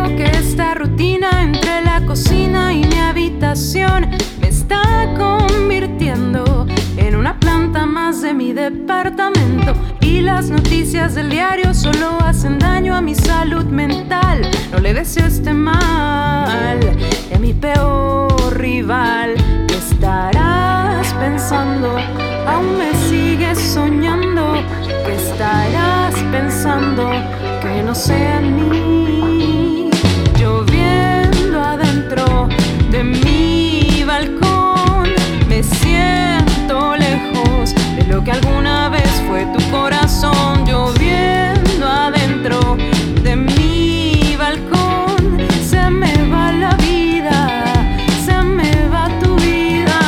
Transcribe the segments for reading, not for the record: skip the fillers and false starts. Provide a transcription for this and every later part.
Siento que esta rutina entre la cocina y mi habitación me está convirtiendo en una planta más de mi departamento. Y las noticias del diario solo hacen daño a mi salud mental. No le deseo este mal y a mi peor rival. ¿Qué estarás pensando? Aún me sigues soñando. ¿Qué estarás pensando que no sea en mí? Lloviendo adentro de mi balcón, me siento lejos de lo que alguna vez fue tu corazón. Lloviendo adentro de mi balcón, se me va la vida, se me va tu vida.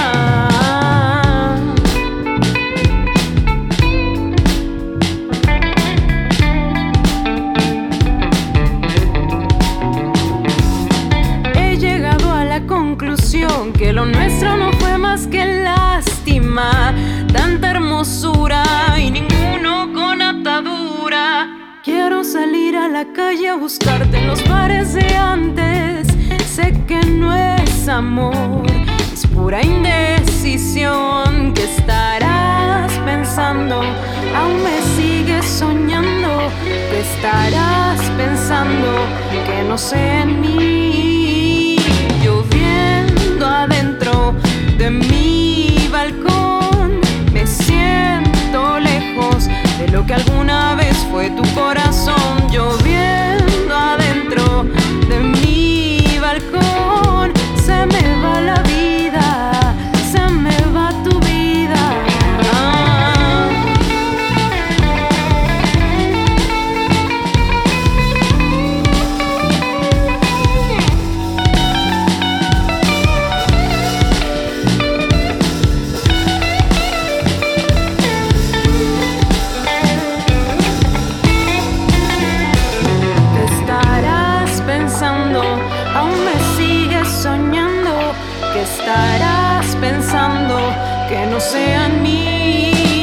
He llegado a la conclusión que lo nuestro no fue más que lástima, tanta hermosura y ninguno con atadura. Quiero salir a la calle a buscarte en los bares de antes. Sé que no es amor, es pura indecisión. ¿Qué estarás pensando? Aún me sigues soñando. ¿Qué estarás pensando que no sé en mí? Lloviendo adentro de mi balcón, me siento lejos de lo que alguna vez fue tu corazón. Lloviendo adentro de mi balcón, se me va la vida, se me va tu vida. Aún me sigues soñando. ¿Qué estarás pensando que no sea en mí?